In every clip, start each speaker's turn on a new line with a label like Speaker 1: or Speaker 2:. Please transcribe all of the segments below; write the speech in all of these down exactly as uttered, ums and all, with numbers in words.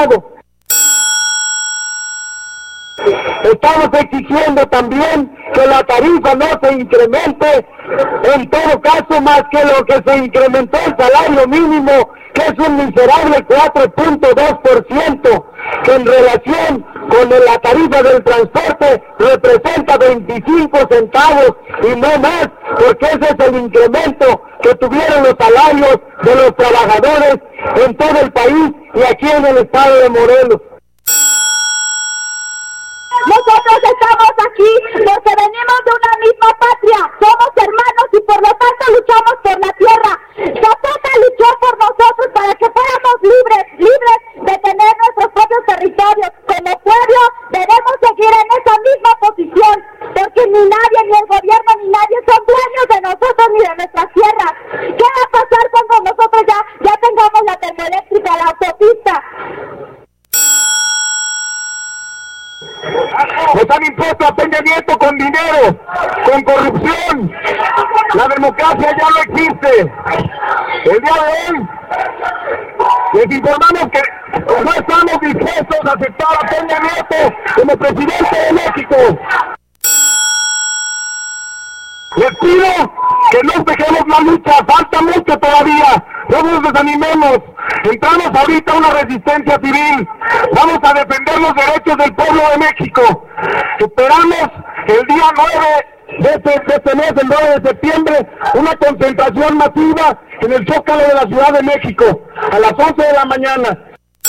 Speaker 1: Estado. Estamos exigiendo también que la tarifa no se incremente, en todo caso más que lo que se incrementó el salario mínimo, que es un miserable cuatro punto dos por ciento, que en relación con la tarifa del transporte representa veinticinco centavos y no más, porque ese es el incremento que tuvieron los salarios de los trabajadores en todo el país y aquí en el estado de Morelos.
Speaker 2: Nosotros estamos aquí porque venimos de una misma patria, somos hermanos y por lo tanto luchamos por la tierra. Zapata luchó por nosotros para que fuéramos libres, libres de tener nuestros propios territorios. Como pueblo debemos seguir en esa misma posición, porque ni nadie, ni el gobierno, ni nadie son dueños de nosotros ni de nuestras tierras. ¿Qué va a pasar cuando nosotros ya, ya tengamos la termoeléctrica, la autopista?
Speaker 1: Nos han impuesto a Peña Nieto con dinero, con corrupción. La democracia ya no existe. El día de hoy les informamos que no estamos dispuestos a aceptar a Peña Nieto como presidente de México. Les pido que no dejemos la lucha, falta mucho todavía, no nos desanimemos, entramos ahorita a una resistencia civil, vamos a defender los derechos del pueblo de México. Esperamos el día nueve de este, de este mes, el nueve de septiembre, una concentración masiva en el Zócalo de la Ciudad de México, a las once de la mañana.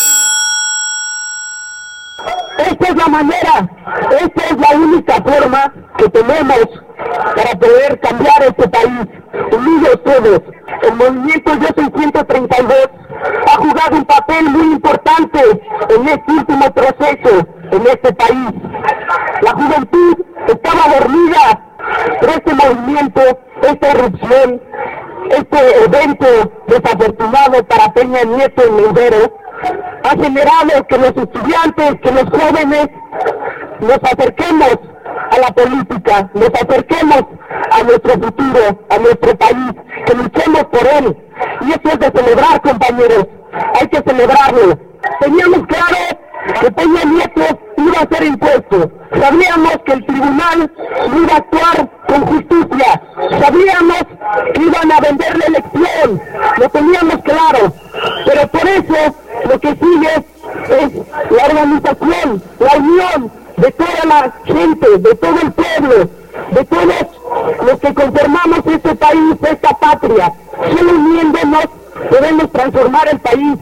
Speaker 1: Esta es la manera, esta es la única forma que tenemos para poder cambiar este país, unidos todos. El movimiento Yo Soy ciento treinta y dos ha jugado un papel muy importante en este último proceso en este país. La juventud estaba dormida, pero este movimiento, esta erupción, este evento desafortunado para Peña Nieto en Madero, ha generado que los estudiantes, que los jóvenes nos acerquemos a la política, nos acerquemos a nuestro futuro, a nuestro país, que luchemos por él. Y eso es de celebrar, compañeros, hay que celebrarlo. Teníamos claro que Peña Nieto iba a ser impuesto, sabíamos que el tribunal iba a actuar con justicia, sabíamos que iban a vender la elección, lo teníamos claro, pero por eso lo que sigue es la organización, la unión de toda la gente, de todo el pueblo, de todos los que conformamos este país, esta patria. Solo uniéndonos podemos transformar el país.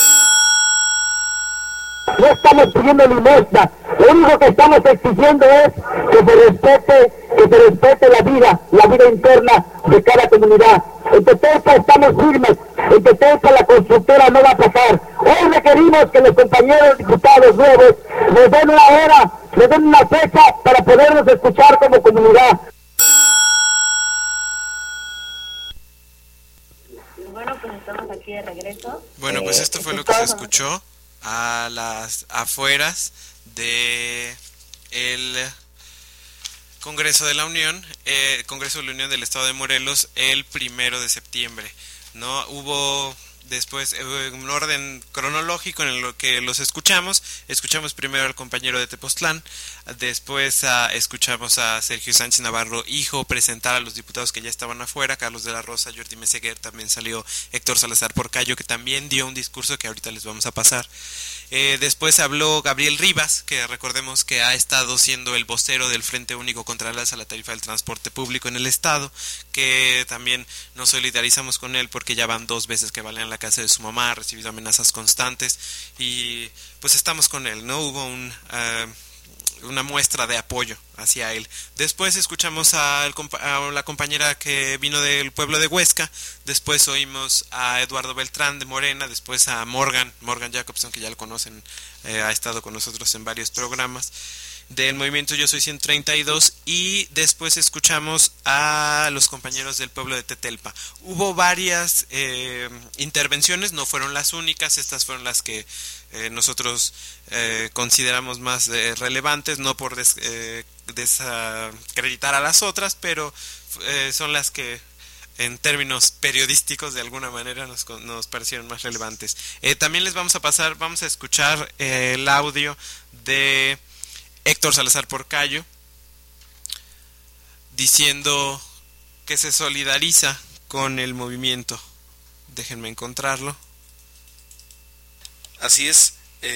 Speaker 1: No estamos pidiendo limosna, lo único que estamos exigiendo es que se respete, que se respete la vida, la vida interna de cada comunidad. En Tetelpa estamos firmes, en Tetelpa la constructora no va a pasar. Hoy requerimos que los compañeros diputados nuevos nos den una hora, nos den una fecha para podernos escuchar como comunidad.
Speaker 2: Bueno, pues estamos aquí de regreso.
Speaker 3: Bueno, pues esto fue lo que se escuchó a las afueras de el Congreso de la Unión, eh, Congreso de la Unión del Estado de Morelos, el primero de septiembre. No hubo después eh, un orden cronológico en lo que los escuchamos. Escuchamos primero al compañero de Tepoztlán, después a, escuchamos a Sergio Sánchez Navarro, hijo, presentar a los diputados que ya estaban afuera, Carlos de la Rosa, Jordi Meseguer, también salió Héctor Salazar Porcayo, que también dio un discurso que ahorita les vamos a pasar. Eh, después habló Gabriel Rivas, que recordemos que ha estado siendo el vocero del Frente Único contra el alza de la tarifa del transporte público en el estado, que también nos solidarizamos con él porque ya van dos veces que balea en la casa de su mamá, ha recibido amenazas constantes y pues estamos con él, ¿no? Hubo un... Uh, una muestra de apoyo hacia él. Después escuchamos a, el, a la compañera que vino del pueblo de Huesca, después oímos a Eduardo Beltrán de Morena, después a Morgan, Morgan Jacobson, que ya lo conocen, eh, ha estado con nosotros en varios programas del movimiento Yo Soy ciento treinta y dos, y después escuchamos a los compañeros del pueblo de Tetelpa. Hubo varias eh, intervenciones, no fueron las únicas, estas fueron las que eh, nosotros eh, consideramos más eh, relevantes, no por des, eh, desacreditar a las otras, pero eh, son las que en términos periodísticos de alguna manera nos, nos parecieron más relevantes. Eh, también les vamos a pasar, vamos a escuchar eh, el audio de Héctor Salazar Porcayo diciendo que se solidariza con el movimiento. Déjenme encontrarlo.
Speaker 4: Así es,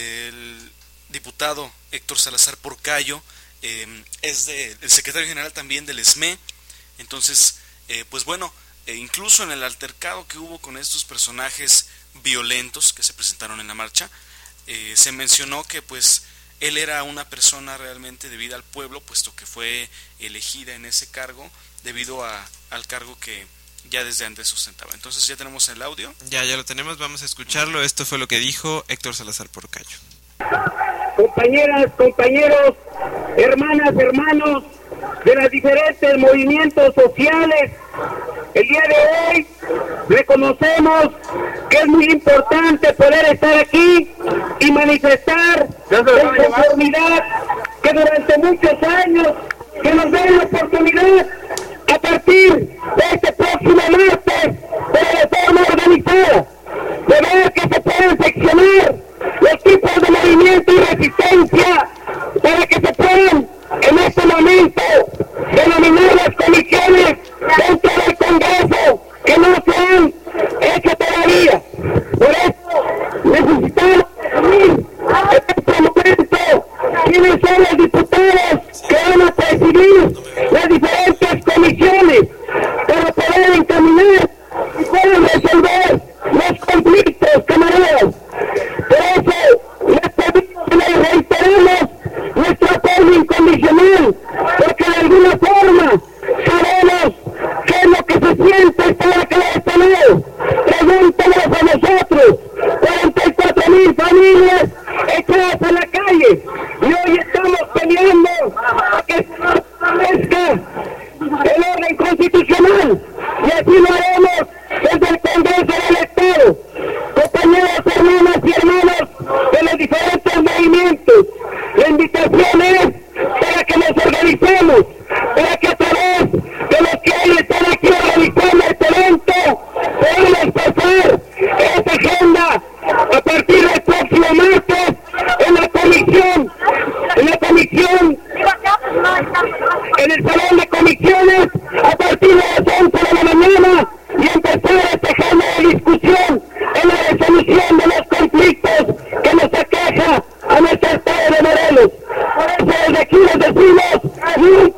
Speaker 4: el diputado Héctor Salazar Porcayo eh, es de, el secretario general también del E S M E. Entonces, eh, pues bueno, eh, incluso en el altercado que hubo con estos personajes violentos que se presentaron en la marcha, eh, se mencionó que pues él era una persona realmente debida al pueblo, puesto que fue elegida en ese cargo debido a, al cargo que ya desde antes ostentaba. Entonces ya tenemos el audio.
Speaker 3: Ya, ya lo tenemos, vamos a escucharlo. Esto fue lo que dijo Héctor Salazar Porcayo.
Speaker 1: Compañeras, compañeros, hermanas, hermanos de los diferentes movimientos sociales, el día de hoy reconocemos que es muy importante poder estar aquí y manifestar en conformidad que durante muchos años que nos den la oportunidad a partir de este próximo martes de la reforma organizada, de ver que se pueden seccionar los tipos de movimiento y resistencia para que se puedan en este momento denominar las comisiones dentro del Congreso que no se han hecho todavía. Por eso necesitamos definir en este momento quiénes son los diputados que van a presidir las diferentes comisiones para poder encaminar y puedan resolver los conflictos, camaradas. Por eso les pedimos y les reiteramos nuestro apoyo incondicional, porque de alguna forma sabemos qué es lo que se siente estar acá de este lado. Pregúntanos a nosotros, cuarenta y cuatro mil familias echadas a la calle, y hoy estamos peleando a que se establezca el orden constitucional, y así lo haremos desde el Congreso del Estado. Compañeros, hermanas y hermanos de los diferentes movimientos, la invitación es para que nos organicemos, para que a través de los que hoy están aquí organizando este evento podamos pasar esa agenda a partir del próximo martes en la comisión, en la comisión, en el salón de comisiones a partir de las once de la mañana y empezar esta agenda de discusión en la resolución de los conflictos que nos aqueja a nuestro estado de Morelos. Por eso desde aquí les decimos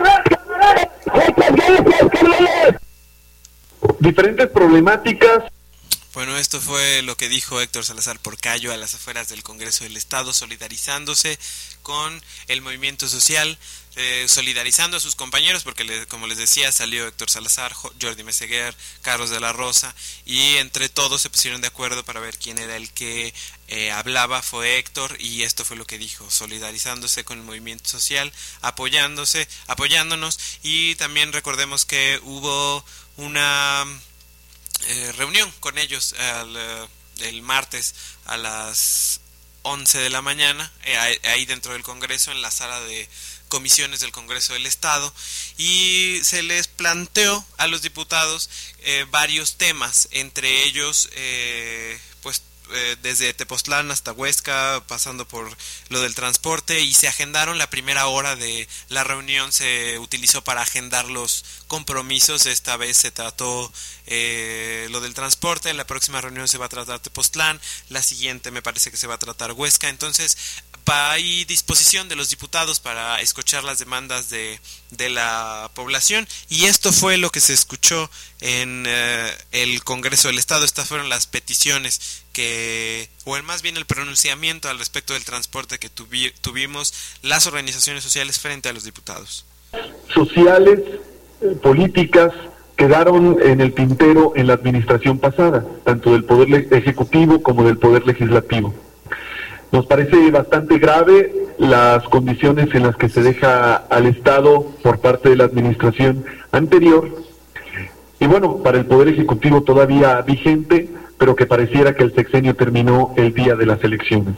Speaker 1: muchas gracias, camaradas.
Speaker 5: Diferentes problemáticas.
Speaker 3: Bueno, esto fue lo que dijo Héctor Salazar Porcayo a las afueras del Congreso del Estado, solidarizándose con el movimiento social, eh, solidarizando a sus compañeros, porque le, como les decía, salió Héctor Salazar, Jordi Meseguer, Carlos de la Rosa, y entre todos se pusieron de acuerdo para ver quién era el que eh, hablaba, fue Héctor, y esto fue lo que dijo, solidarizándose con el movimiento social, apoyándose, apoyándonos, y también recordemos que hubo una Eh, reunión con ellos el, el martes a las once de la mañana, eh, ahí dentro del Congreso, en la sala de comisiones del Congreso del Estado, y se les planteó a los diputados eh, varios temas, entre ellos eh, pues eh, desde Tepoztlán hasta Huesca, pasando por lo del transporte, y se agendaron. La primera hora de la reunión se utilizó para agendar los compromisos. Esta vez se trató eh, lo del transporte, la próxima reunión se va a tratar Tepoztlán, la siguiente me parece que se va a tratar Huesca. Entonces hay disposición de los diputados para escuchar las demandas de, de la población, y esto fue lo que se escuchó en eh, el Congreso del Estado. Estas fueron las peticiones que, o el, más bien el pronunciamiento al respecto del transporte que tuvi, tuvimos las organizaciones sociales frente a los diputados.
Speaker 5: Sociales, eh, políticas, quedaron en el tintero en la administración pasada, tanto del Poder Ejecutivo como del Poder Legislativo. Nos parece bastante grave las condiciones en las que se deja al Estado por parte de la administración anterior, y bueno, para el Poder Ejecutivo todavía vigente, pero que pareciera que el sexenio terminó el día de las elecciones.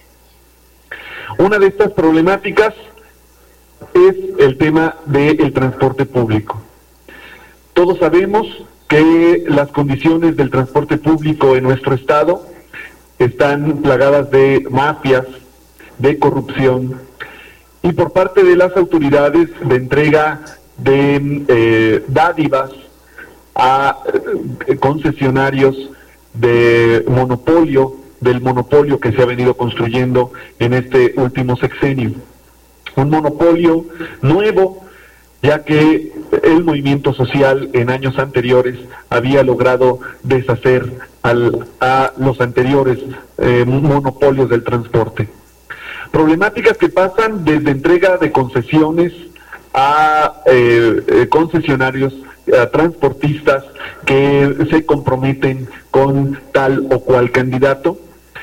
Speaker 5: Una de estas problemáticas es el tema del transporte público. Todos sabemos que las condiciones del transporte público en nuestro estado están plagadas de mafias, de corrupción, y por parte de las autoridades de entrega de eh, dádivas a eh, concesionarios de monopolio, del monopolio que se ha venido construyendo en este último sexenio. Un monopolio nuevo, ya que el movimiento social en años anteriores había logrado deshacer al, a los anteriores eh, monopolios del transporte. Problemáticas que pasan desde entrega de concesiones a eh, eh, concesionarios, a transportistas que se comprometen con tal o cual candidato.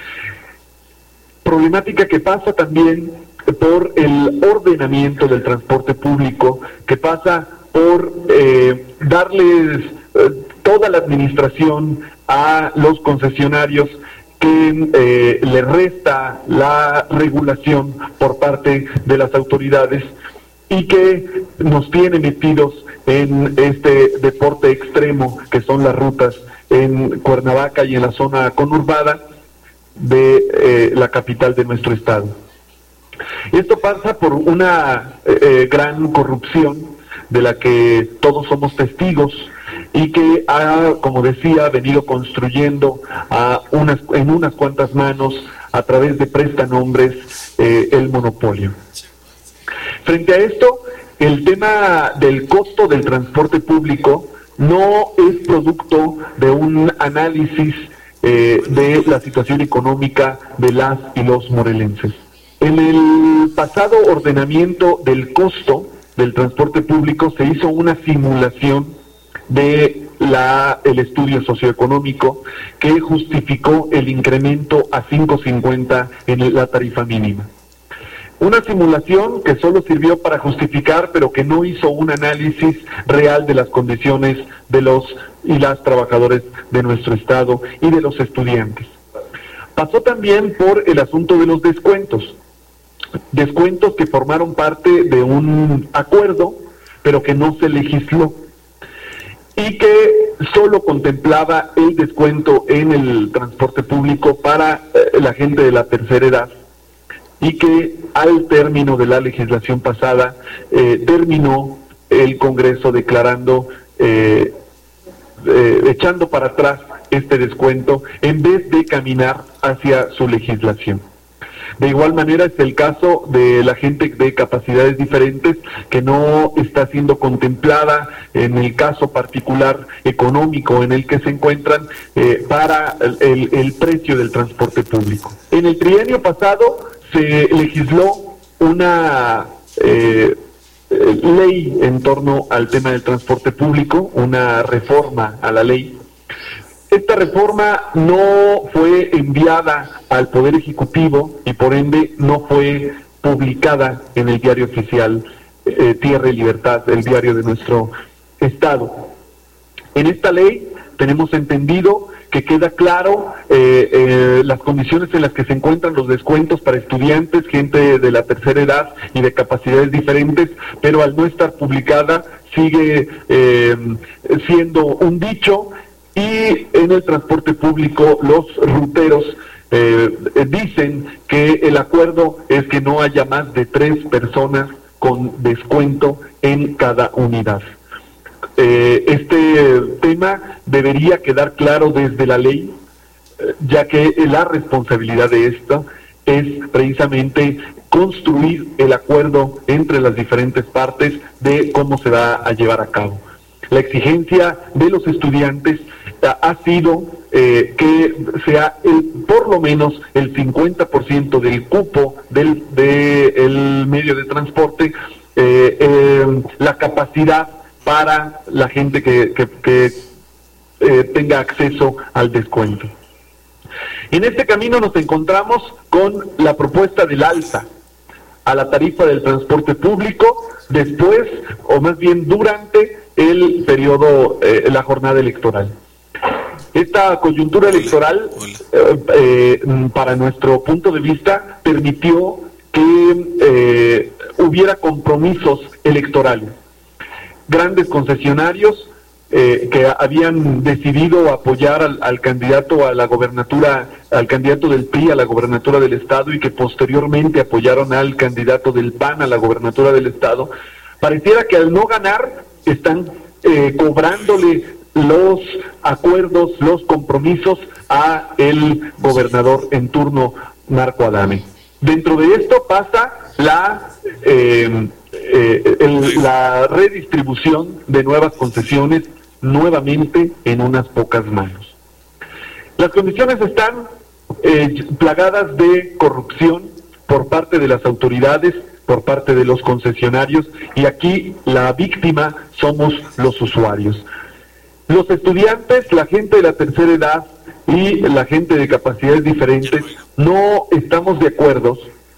Speaker 5: Problemática que pasa también por el ordenamiento del transporte público, que pasa por eh, darles eh, toda la administración a los concesionarios, que eh, le resta la regulación por parte de las autoridades y que nos tiene metidos en este deporte extremo que son las rutas en Cuernavaca y en la zona conurbada de eh, la capital de nuestro estado. Esto pasa por una eh, gran corrupción de la que todos somos testigos y que ha, como decía, venido construyendo a unas, en unas cuantas manos a través de prestanombres eh, el monopolio. Frente a esto, el tema del costo del transporte público no es producto de un análisis eh, de la situación económica de las y los morelenses. En el pasado ordenamiento del costo del transporte público se hizo una simulación de la, el estudio socioeconómico que justificó el incremento a cinco cincuenta en la tarifa mínima. Una simulación que solo sirvió para justificar, pero que no hizo un análisis real de las condiciones de los y las trabajadores de nuestro estado y de los estudiantes. Pasó también por el asunto de los descuentos. Descuentos que formaron parte de un acuerdo, pero que no se legisló, y que solo contemplaba el descuento en el transporte público para eh, la gente de la tercera edad, y que al término de la legislación pasada eh, terminó el Congreso declarando, eh, eh, echando para atrás este descuento en vez de caminar hacia su legislación. De igual manera es el caso de la gente de capacidades diferentes que no está siendo contemplada en el caso particular económico en el que se encuentran eh, para el, el precio del transporte público. En el trienio pasado se legisló una eh, ley en torno al tema del transporte público, una reforma a la ley. Esta reforma no fue enviada al Poder Ejecutivo y por ende no fue publicada en el diario oficial eh, Tierra y Libertad, el diario de nuestro estado. En esta ley tenemos entendido que queda claro eh, eh, las condiciones en las que se encuentran los descuentos para estudiantes, gente de la tercera edad y de capacidades diferentes, pero al no estar publicada sigue eh, siendo un dicho. Y en el transporte público los ruteros eh, dicen que el acuerdo es que no haya más de tres personas con descuento en cada unidad. Eh, este tema debería quedar claro desde la ley, eh, ya que la responsabilidad de esto es precisamente construir el acuerdo entre las diferentes partes de cómo se va a llevar a cabo. La exigencia de los estudiantes ha sido eh, que sea el, por lo menos el cincuenta por ciento del cupo del de el medio de transporte, eh, eh, la capacidad para la gente que, que, que eh, tenga acceso al descuento. En este camino nos encontramos con la propuesta del alza a la tarifa del transporte público después, o más bien durante el periodo, eh, la jornada electoral. Esta coyuntura electoral, eh, eh, para nuestro punto de vista, permitió que eh, hubiera compromisos electorales. Grandes concesionarios eh, que habían decidido apoyar al, al candidato a la gobernatura, al candidato del P R I a la gobernatura del Estado y que posteriormente apoyaron al candidato del P A N a la gobernatura del Estado, pareciera que al no ganar están eh, cobrándole los acuerdos, los compromisos a el gobernador en turno, Marco Adame. Dentro de esto pasa la eh, eh, el, la redistribución de nuevas concesiones nuevamente en unas pocas manos. Las condiciones están eh, plagadas de corrupción por parte de las autoridades, por parte de los concesionarios, y aquí la víctima somos los usuarios. Los estudiantes, la gente de la tercera edad y la gente de capacidades diferentes no estamos de acuerdo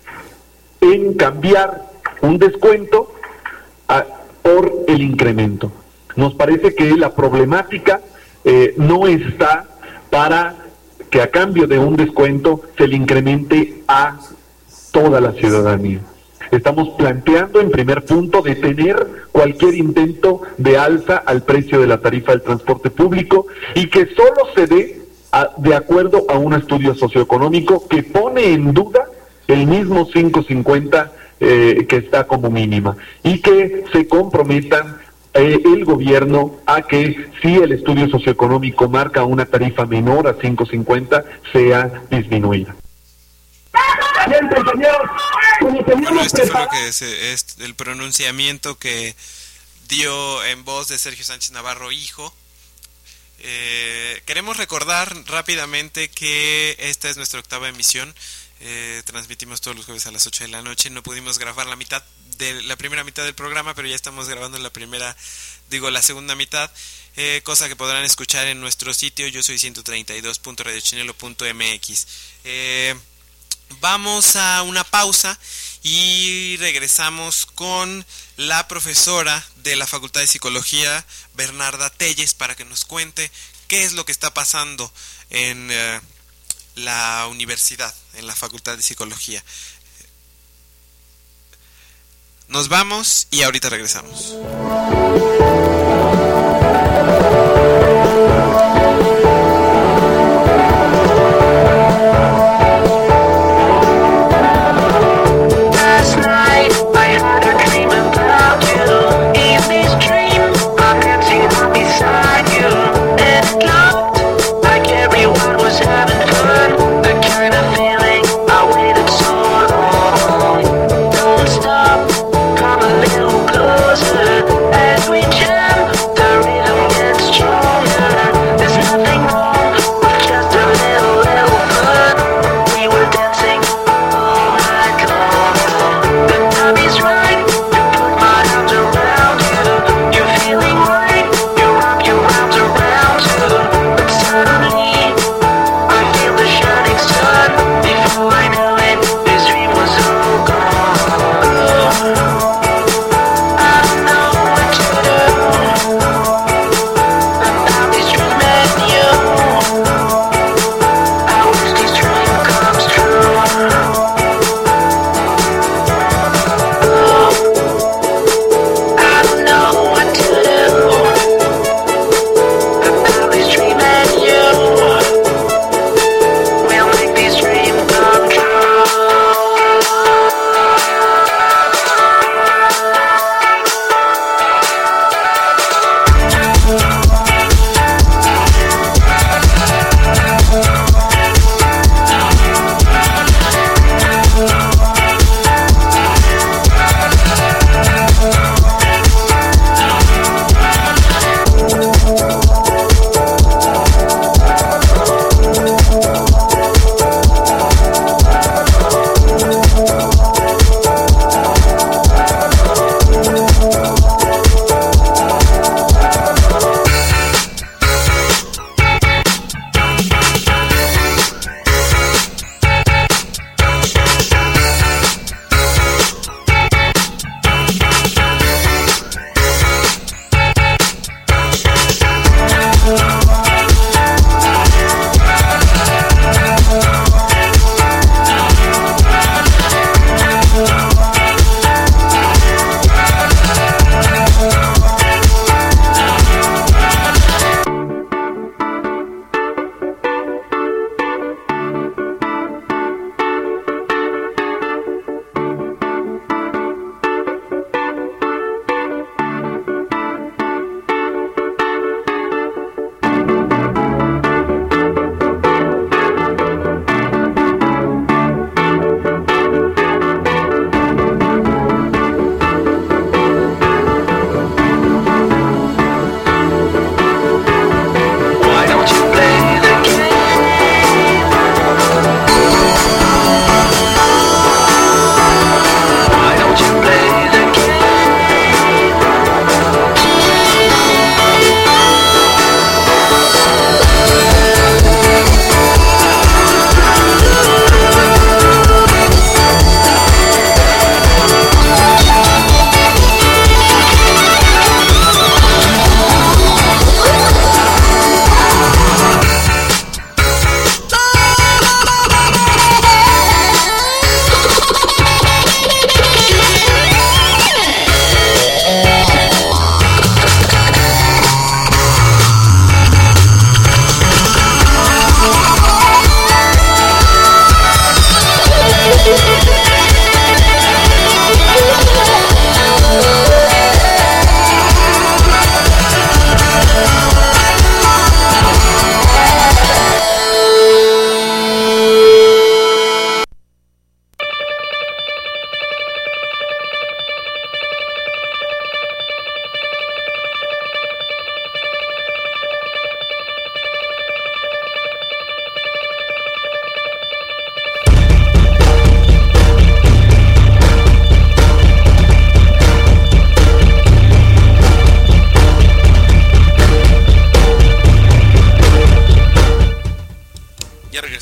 Speaker 5: en cambiar un descuento a, por el incremento. Nos parece que la problemática eh, no está para que a cambio de un descuento se le incremente a toda la ciudadanía. Estamos planteando en primer punto detener cualquier intento de alza al precio de la tarifa del transporte público y que solo se dé a, de acuerdo a un estudio socioeconómico que pone en duda el mismo cinco cincuenta eh, que está como mínima, y que se comprometan eh, el gobierno a que si el estudio socioeconómico marca una tarifa menor a cinco cincuenta sea disminuida.
Speaker 1: Bien, compañeros, como
Speaker 3: Bueno,
Speaker 1: teníamos
Speaker 3: este fue lo
Speaker 1: preparado,
Speaker 3: que es, es el pronunciamiento que dio en voz de Sergio Sánchez Navarro, hijo. Eh, queremos recordar rápidamente que esta es nuestra octava emisión. Eh, transmitimos todos los jueves a las ocho de la noche. No pudimos grabar la mitad de la primera mitad del programa, pero ya estamos grabando la primera, digo la segunda mitad, eh, cosa que podrán escuchar en nuestro sitio yo soy ciento treinta y dos punto radio chinelo punto m x. Eh, vamos a una pausa y regresamos con la profesora de la Facultad de Psicología, Bernarda Telles, para que nos cuente qué es lo que está pasando en eh, la universidad, en la Facultad de Psicología. Nos vamos y ahorita regresamos.
Speaker 6: As we just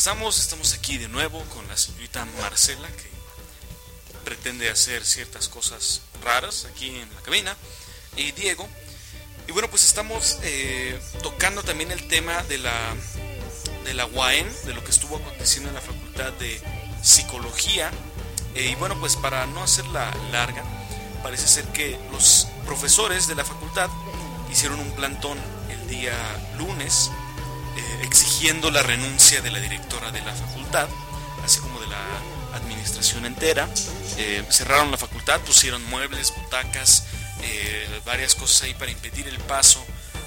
Speaker 4: regresamos, estamos aquí de nuevo con la señorita Marcela, que pretende hacer ciertas cosas raras aquí en la cabina, y Diego. Y bueno, pues estamos eh, tocando también el tema de la, de la U A M, de lo que estuvo aconteciendo en la Facultad de Psicología. Eh, y bueno, pues para no hacerla larga, parece ser que los profesores de la facultad hicieron un plantón el día lunes, eh, exigiendo la renuncia de la directora de la facultad, así como de la administración entera. Eh, cerraron la facultad, pusieron muebles, butacas, eh, varias cosas ahí para impedir el paso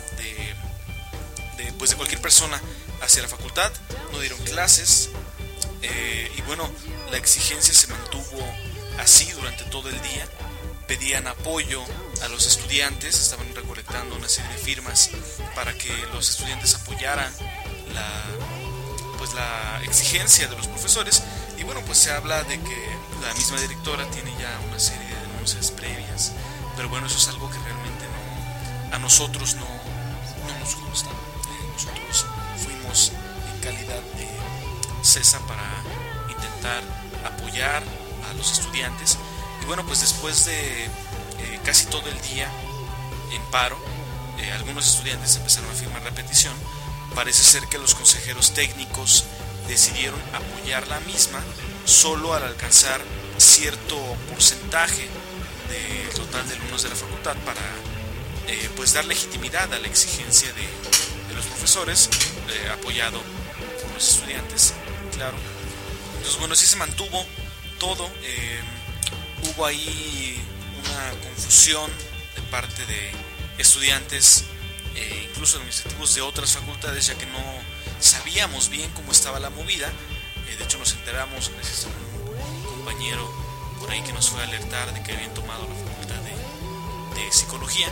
Speaker 4: de, de, pues de cualquier persona hacia la facultad. No dieron clases, eh, y bueno, la exigencia se mantuvo así durante todo el día. Pedían apoyo a los estudiantes, estaban recolectando una serie de firmas para que los estudiantes apoyaran la, pues la exigencia de los profesores. Y bueno, pues se habla de que la misma directora tiene ya una serie de denuncias previas, pero bueno, eso es algo que realmente no, a nosotros no, no nos consta. Eh, nosotros fuimos en calidad de CESA para intentar apoyar a los estudiantes. Y bueno, pues después de eh, casi todo el día en paro, eh, algunos estudiantes empezaron a firmar la petición. Parece ser que los consejeros técnicos decidieron apoyar la misma solo al alcanzar cierto porcentaje del total de alumnos de la facultad para eh, pues dar legitimidad a la exigencia de, de los profesores, eh, apoyado por los estudiantes, claro. Entonces bueno, sí se mantuvo todo. eh, Hubo ahí una confusión de parte de estudiantes, eh, incluso administrativos de otras facultades, ya que no sabíamos bien cómo estaba la movida. Eh, de hecho nos enteramos gracias a un compañero por ahí que nos fue a alertar de que habían tomado la facultad de, de psicología.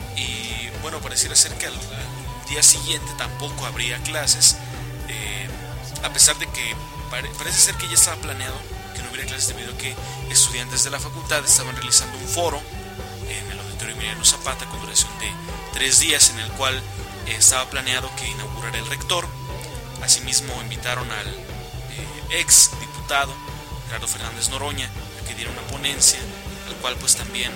Speaker 4: Y bueno, pareciera ser que al, al día siguiente tampoco habría clases, eh, a pesar de que pare, parece ser que ya estaba planeado que no hubiera clases debido a que estudiantes de la facultad estaban realizando un foro en el auditorio Emiliano Zapata con duración de tres días, en el cual eh, estaba planeado que inaugurara el rector. Asimismo invitaron al eh, ex diputado Gerardo Fernández Noroña a que diera una ponencia, al cual pues también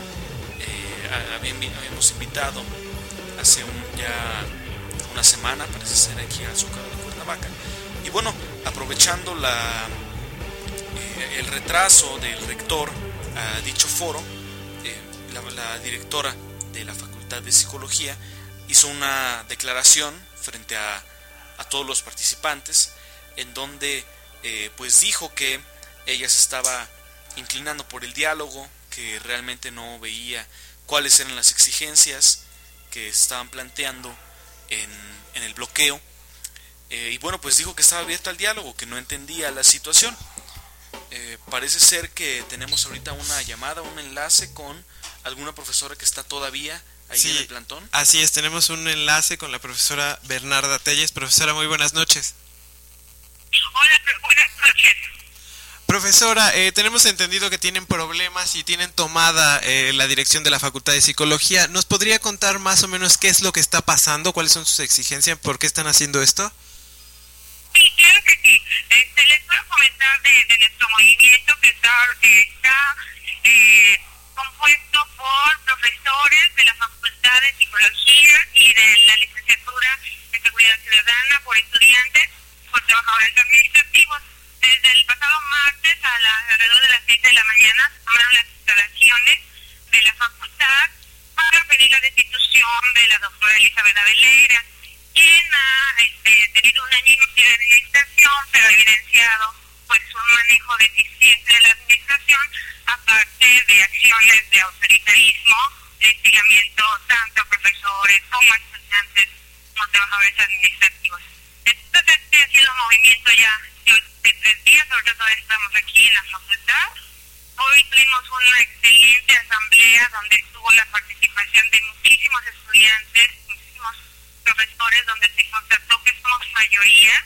Speaker 4: eh, habíamos invitado hace un, ya una semana, parece ser, aquí al Zócalo de Cuernavaca. Y bueno, aprovechando la el retraso del rector a dicho foro, eh, la, la directora de la Facultad de Psicología hizo una declaración frente a, a todos los participantes, en donde eh, pues dijo que ella se estaba inclinando por el diálogo, que realmente no veía cuáles eran las exigencias que estaban planteando en, en el bloqueo, eh, y bueno, pues dijo que estaba abierta al diálogo, que no entendía la situación. Eh, parece ser que tenemos ahorita una llamada, un enlace con alguna profesora que está todavía ahí sí, en el plantón.
Speaker 3: Así es, tenemos un enlace con la profesora Bernarda Telles. Profesora, muy buenas noches.
Speaker 6: Hola, buenas noches.
Speaker 3: Profesora, eh, tenemos entendido que tienen problemas y tienen tomada eh, la dirección de la Facultad de Psicología. ¿Nos podría contar más o menos qué es lo que está pasando? ¿Cuáles son sus exigencias? ¿Por qué están haciendo esto?
Speaker 6: Sí, claro que sí. Este, les puedo comentar de, de nuestro movimiento que está, eh, está eh, compuesto por profesores de la Facultad de Psicología y de la licenciatura en Seguridad Ciudadana, por estudiantes, por trabajadores administrativos. Desde el pasado martes a la, alrededor de las seis de la mañana tomaron las instalaciones de la facultad para pedir la destitución de la doctora Elizabeth Abelera, quien ha este, tenido un año y medio de administración, pero ha evidenciado pues un manejo deficiente de la administración, aparte de acciones de autoritarismo, de instigamiento tanto a profesores como a estudiantes, como trabajadores administrativos. Entonces, este ha sido un movimiento ya de tres días, ahorita todavía estamos aquí en la facultad. Hoy tuvimos una excelente asamblea donde estuvo la participación de muchísimos estudiantes, muchísimos profesores, donde se constató que somos mayoría,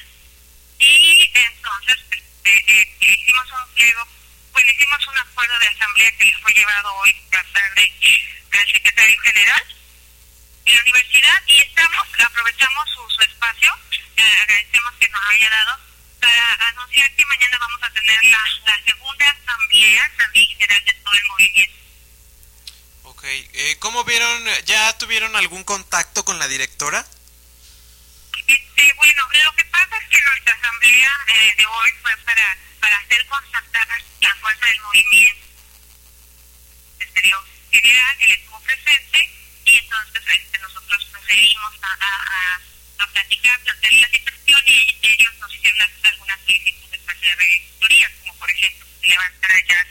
Speaker 6: y entonces eh, eh, hicimos un pliego, bueno, hicimos un acuerdo de asamblea que le fue llevado hoy por la tarde al secretario general de la universidad, y estamos, aprovechamos su, su espacio, eh, agradecemos que nos haya dado para anunciar que mañana vamos a tener la, la segunda asamblea también general de todo el movimiento.
Speaker 3: Ok, eh, ¿cómo vieron, ya tuvieron algún contacto con la directora?
Speaker 6: Este, bueno, lo que pasa es que nuestra asamblea eh, de hoy fue para, para hacer constatar la fuerza del movimiento exterior general, él estuvo presente y entonces este, nosotros procedimos a, a, a, a platicar, plantear la situación y ellos nos hicieron hacer algunas solicitudes para la rectoría, como por ejemplo levantar ya.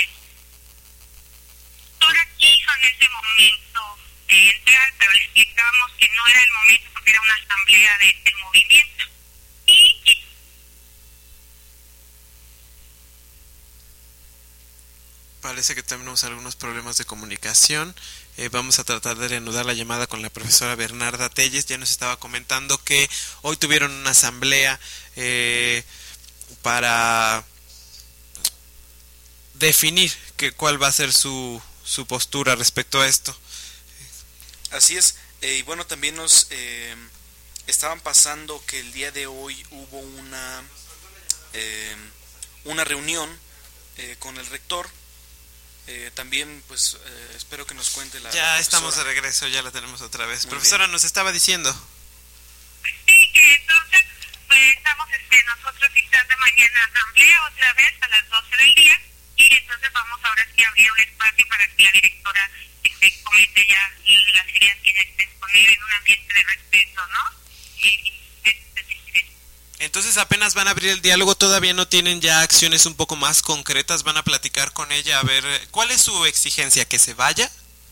Speaker 6: Ahora quiso en ese momento eh, entrar, pero le explicamos que no era el momento porque era una asamblea de, del movimiento. Y, y
Speaker 3: parece que tenemos algunos problemas de comunicación. Eh, vamos a tratar de reanudar la llamada con la profesora Bernarda Telles. Ya nos estaba comentando que hoy tuvieron una asamblea eh, para definir que cuál va a ser su, su postura respecto a esto.
Speaker 4: Así es, eh, y bueno, también nos eh, estaban pasando que el día de hoy hubo una, eh, una reunión eh, con el rector. Eh, también, pues, eh, espero que nos cuente la...
Speaker 3: Ya
Speaker 4: la
Speaker 3: estamos de regreso, ya la tenemos otra vez.
Speaker 4: Muy
Speaker 3: Profesora,
Speaker 4: bien.
Speaker 3: nos estaba diciendo.
Speaker 6: sí, que entonces pues, estamos este, nosotros citando mañana asamblea otra vez a las doce del día y entonces vamos ahora sí a abrir un espacio para que la directora este, comente ya las ideas que ella quiere exponer en un ambiente de respeto, ¿no? Y, y de, de, de,
Speaker 3: Entonces apenas van a abrir el diálogo, todavía no tienen ya acciones un poco más concretas, van a platicar con ella a ver cuál es su exigencia, que se vaya.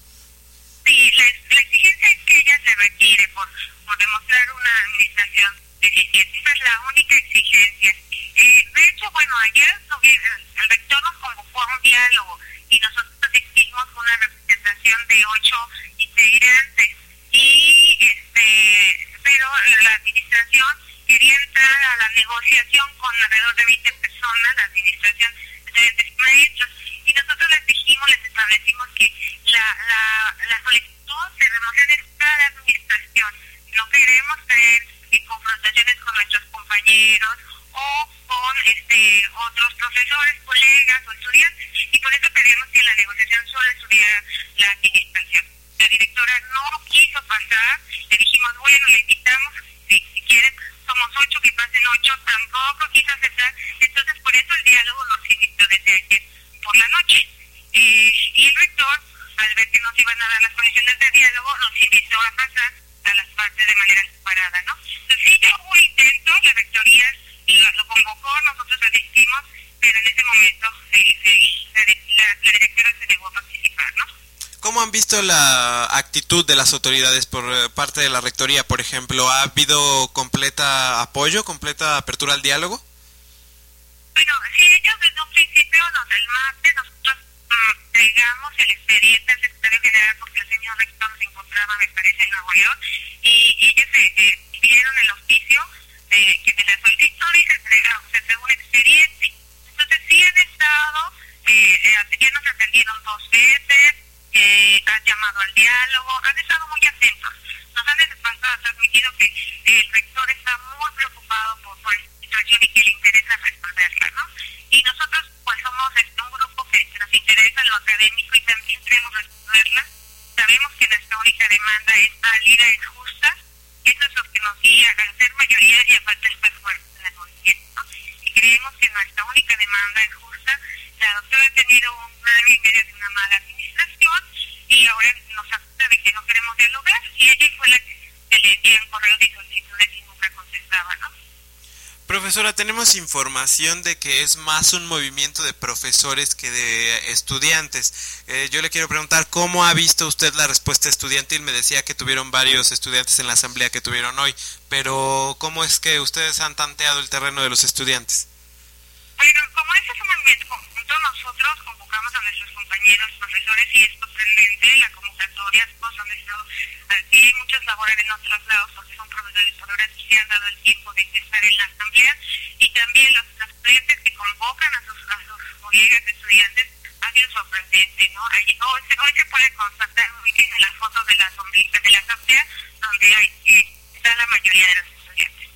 Speaker 6: Sí, la, la exigencia es que ella se retire por, por demostrar una administración eficiente. Esa es la única exigencia. Eh, de hecho, bueno, ayer el, el rector nos convocó a un diálogo y nosotros hicimos una representación de ocho integrantes y este, pero la administración quería entrar a la negociación con alrededor de veinte personas, la administración, estudiantes y maestros, y nosotros les dijimos, les establecimos que la, la, la solicitud de remoción está a la administración. No queremos tener eh, confrontaciones con nuestros compañeros o con este otros profesores, colegas o estudiantes, y por eso pedimos que en la negociación solo estuviera la administración. La directora no quiso pasar, le dijimos, bueno, le invitamos, si, si quieren, somos ocho, que pasen ocho, tampoco quiso aceptar, entonces por eso el diálogo nos invitó desde ayer por la noche. Eh, y el rector, al ver que nos iban a dar las condiciones de diálogo, nos invitó a pasar a las partes de manera separada, ¿no? Entonces sí hubo un intento, la rectoría lo, lo convocó, nosotros asistimos, pero en ese momento eh, eh, la, la, la directora se negó a participar, ¿no?
Speaker 3: ¿Cómo han visto la actitud de las autoridades por parte de la rectoría, por ejemplo? ¿Ha habido completa apoyo, completa apertura al diálogo?
Speaker 6: Bueno, sí, ellos desde un principio, nos, el martes, nosotros mmm, entregamos el expediente al secretario general porque el señor rector se encontraba, me parece, en Nuevo León, y, y ellos eh, eh, pidieron el oficio de, que me la solicitó y se entregamos, se entregó un expediente. Entonces sí han estado, eh, eh, ya nos atendieron dos veces, eh, han llamado al diálogo, han estado muy atentos. Nos han transmitido que el rector está muy preocupado por, por esta situación y que le interesa resolverla, ¿no? Y nosotros pues somos este, un grupo que, que nos interesa lo académico y también queremos resolverla. Sabemos que nuestra única demanda es válida, es justa. Eso es lo que nos guía a hacer mayoría y a falta estar fuertes en el movimiento, ¿no? Y creemos que nuestra única demanda es justa. La doctora ha tenido un año y medio de una mala administración y ahora nos acusa de que no queremos dialogar y ella fue la que se le envían correos y solicitudes y nunca contestaba, ¿no?
Speaker 3: Profesora, tenemos información de que es más un movimiento de profesores que de estudiantes. Eh, yo le quiero preguntar, ¿cómo ha visto usted la respuesta estudiantil? Me decía que tuvieron varios estudiantes en la asamblea que tuvieron hoy, pero ¿cómo es que ustedes han tanteado el terreno de los estudiantes?
Speaker 6: Bueno, como este es un movimiento conjunto, nosotros convocamos a nuestros compañeros profesores y es sorprendente la convocatoria, todos han estado aquí, hay muchos laboran en otros lados porque son profesores por horas y se han dado el tiempo de estar en la asamblea y también los, los estudiantes que convocan a sus, a sus colegas de estudiantes ha sido sorprendente, ¿no? Hoy, hoy, hoy se puede constatar muy bien en las fotos de la asamblea, de la asamblea donde hay, eh, está la mayoría de los estudiantes. Y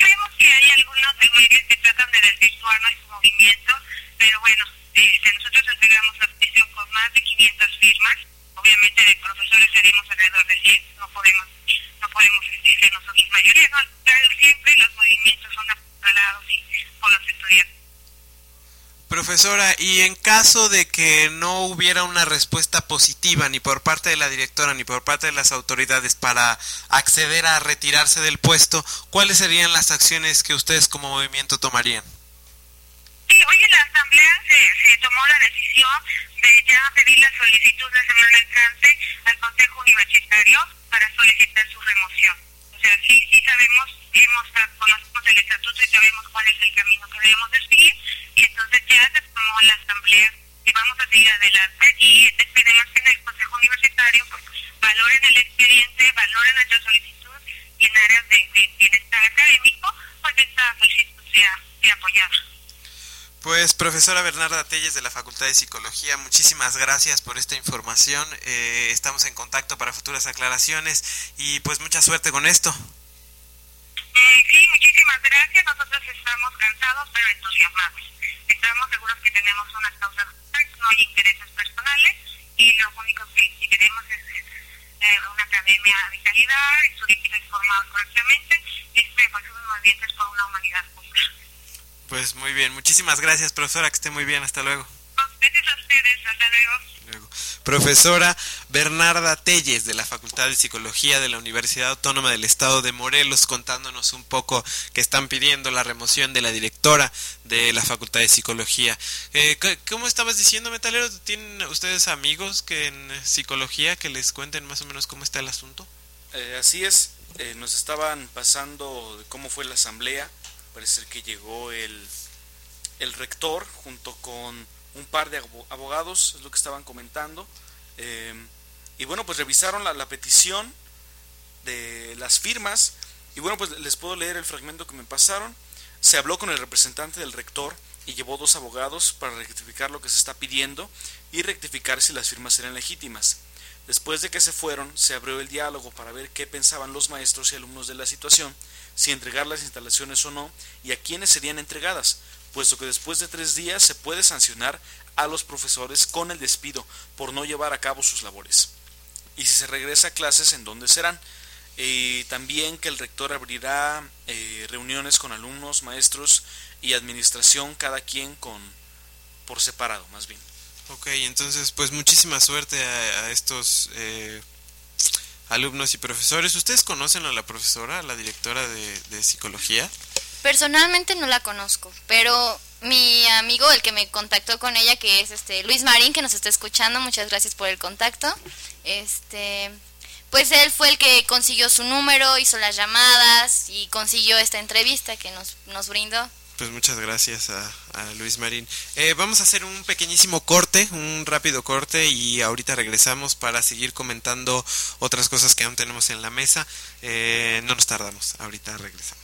Speaker 6: creemos que hay algunos medios que tratan de desvirtuar nuestro movimiento, pero bueno, este, nosotros entregamos la petición con más de quinientas firmas. Obviamente de profesores seremos alrededor de cien, no podemos no podemos ser nosotros mayoría, no, claro, siempre los movimientos son apunalados y por los estudiantes.
Speaker 3: Profesora, y en caso de que no hubiera una respuesta positiva ni por parte de la directora ni por parte de las autoridades para acceder a retirarse del puesto, ¿cuáles serían las acciones que ustedes como movimiento tomarían?
Speaker 6: Sí, hoy en la asamblea se, se tomó la decisión de ya pedir la solicitud la semana entrante al Consejo Universitario para solicitar su remoción. O sea, sí, sí sabemos, hemos, conocemos el estatuto y sabemos cuál es el camino que debemos de seguir, y entonces ya se tomó la asamblea y vamos a seguir adelante, y esperemos que en el Consejo Universitario pues, valoren el expediente, valoren nuestra solicitud, y en áreas de, de bienestar académico, pues esta solicitud sea, sea apoyada.
Speaker 3: Pues profesora Bernarda Telles de la Facultad de Psicología, muchísimas gracias por esta información, eh, estamos en contacto para futuras aclaraciones y pues mucha suerte con esto.
Speaker 6: Eh, sí, muchísimas gracias, nosotros estamos cansados pero entusiasmados, estamos seguros que tenemos unas causas justas, no hay intereses personales y lo único que, que queremos es, es eh, una academia de calidad, estudiantes informados correctamente, este, pues unos movimientos por una humanidad justa.
Speaker 3: Pues muy bien, muchísimas gracias profesora, que esté muy bien, hasta luego.
Speaker 6: Gracias a ustedes, hasta luego.
Speaker 3: luego. Profesora Bernarda Telles de la Facultad de Psicología de la Universidad Autónoma del Estado de Morelos, contándonos un poco que están pidiendo la remoción de la directora de la Facultad de Psicología. Eh, ¿Cómo estabas diciendo, Metalero? ¿Tienen ustedes amigos que en psicología que les cuenten más o menos cómo está el asunto?
Speaker 4: Eh, así es, eh, nos estaban pasando de cómo fue la asamblea. Parece que llegó el, el rector junto con un par de abogados, es lo que estaban comentando, eh, y bueno, pues revisaron la, la petición de las firmas, y bueno, pues les puedo leer el fragmento que me pasaron. Se habló con el representante del rector y llevó dos abogados para rectificar lo que se está pidiendo y rectificar si las firmas eran legítimas. Después de que se fueron, se abrió el diálogo para ver qué pensaban los maestros y alumnos de la situación, si entregar las instalaciones o no, y a quiénes serían entregadas, puesto que después de tres días se puede sancionar a los profesores con el despido por no llevar a cabo sus labores. Y si se regresa a clases, ¿en dónde serán? Eh, también que el rector abrirá eh, reuniones con alumnos, maestros y administración, cada quien con por separado, más bien.
Speaker 3: Ok, entonces pues muchísima suerte a, a estos eh, alumnos y profesores. ¿Ustedes conocen a la profesora, a la directora de, de psicología?
Speaker 7: Personalmente no la conozco, pero mi amigo, el que me contactó con ella, que es este Luis Marín, que nos está escuchando, muchas gracias por el contacto. Este, pues él fue el que consiguió su número, hizo las llamadas y consiguió esta entrevista que nos, nos brindó.
Speaker 3: Pues muchas gracias a, a Luis Marín. Eh, vamos a hacer un pequeñísimo corte, un rápido corte, y ahorita regresamos para seguir comentando otras cosas que aún tenemos en la mesa. Eh, no nos tardamos, ahorita regresamos.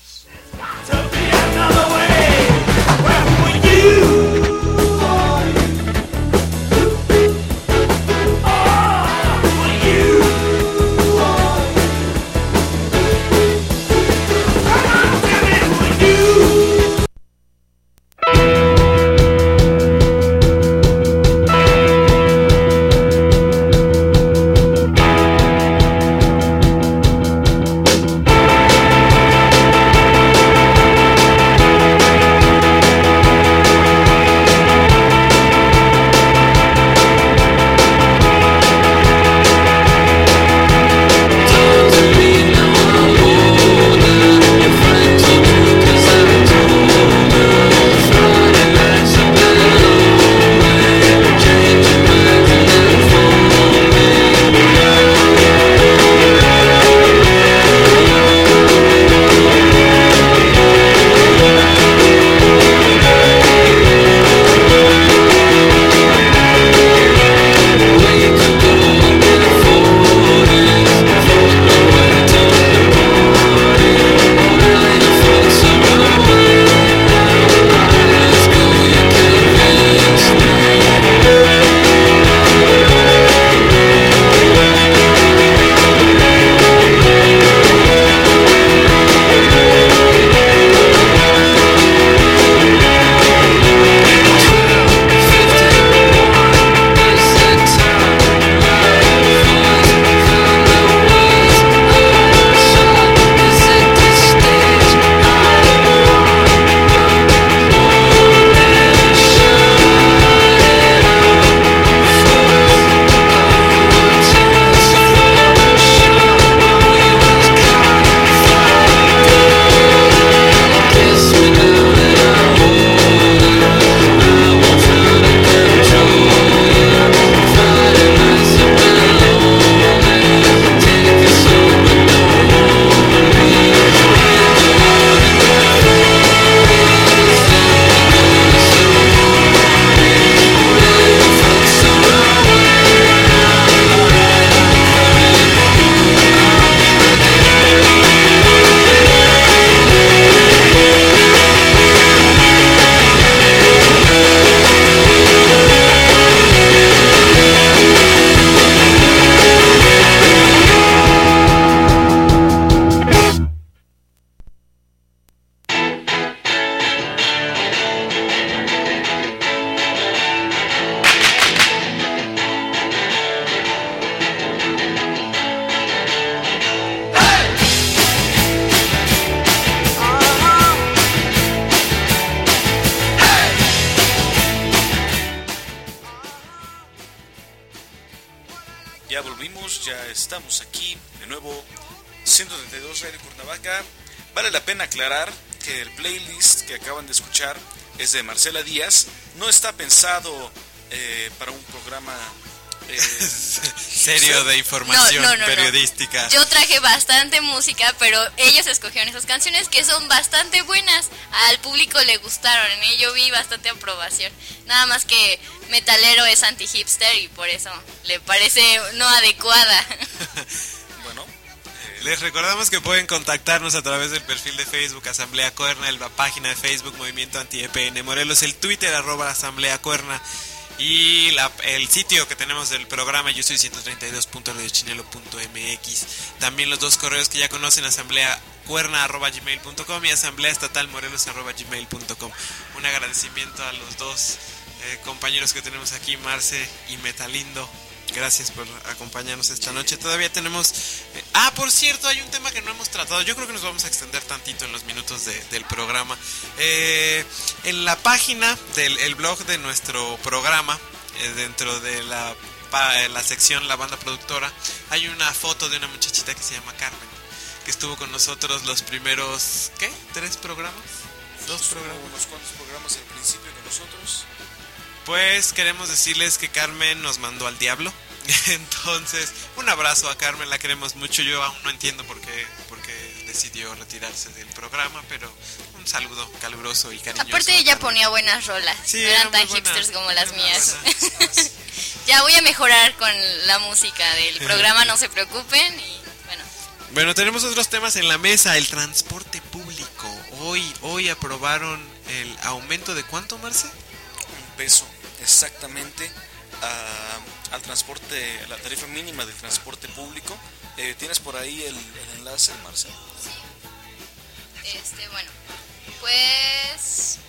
Speaker 4: Ya volvimos, ya estamos aquí de nuevo, ciento treinta y dos Radio Cuernavaca. Vale la pena aclarar que el playlist que acaban de escuchar es de Marcela Díaz. No está pensado eh, para un programa eh,
Speaker 3: serio de información
Speaker 7: no, no, no,
Speaker 3: periodística.
Speaker 7: No. Yo traje bastante música, pero ellos escogieron esas canciones que son bastante buenas. Al público le gustaron, ¿eh? Yo vi bastante aprobación. Nada más que Metalero es anti-hipster y por eso le parece no adecuada.
Speaker 4: Bueno, eh,
Speaker 3: les recordamos que pueden contactarnos a través del perfil de Facebook Asamblea Cuerna, la página de Facebook Movimiento Anti-E P N Morelos, el Twitter arroba Asamblea Cuerna y la, el sitio que tenemos del programa yo soy ciento treinta y dos punto radiochinelo punto m x. También los dos correos que ya conocen, asamblea cuerna arroba gmail punto com y asamblea estatal morelos arroba gmail punto com. Un agradecimiento a los dos eh, compañeros que tenemos aquí, Marce y Metalindo. Gracias por acompañarnos esta noche. Todavía tenemos... Eh, ah, por cierto, hay un tema que no hemos tratado. Yo creo que nos vamos a extender tantito en los minutos de, del programa. Eh, en la página del el blog de nuestro programa, eh, dentro de la, pa, la sección La Banda Productora, hay una foto de una muchachita que se llama Carmen, que estuvo con nosotros los primeros... ¿Qué? ¿Tres programas? ¿Dos programas?
Speaker 4: unos cuantos programas al principio con nosotros.
Speaker 3: Pues queremos decirles que Carmen nos mandó al diablo. Entonces, un abrazo a Carmen, la queremos mucho. Yo aún no entiendo por qué, por qué decidió retirarse del programa, pero un saludo caluroso y cariñoso.
Speaker 7: Aparte ella ponía buenas rolas,
Speaker 3: sí,
Speaker 7: no eran tan
Speaker 3: buena,
Speaker 7: hipsters como las mías.
Speaker 3: Ya
Speaker 7: voy a mejorar con la música del programa, no se preocupen. Y bueno.
Speaker 3: Bueno, tenemos otros temas en la mesa. El transporte público. Hoy, hoy aprobaron el aumento de ¿cuánto, Marce?
Speaker 4: Un peso. Exactamente a, al transporte, la tarifa mínima del transporte público. Eh, ¿Tienes por ahí el, el enlace, Marcelo?
Speaker 7: Sí. Este, bueno, pues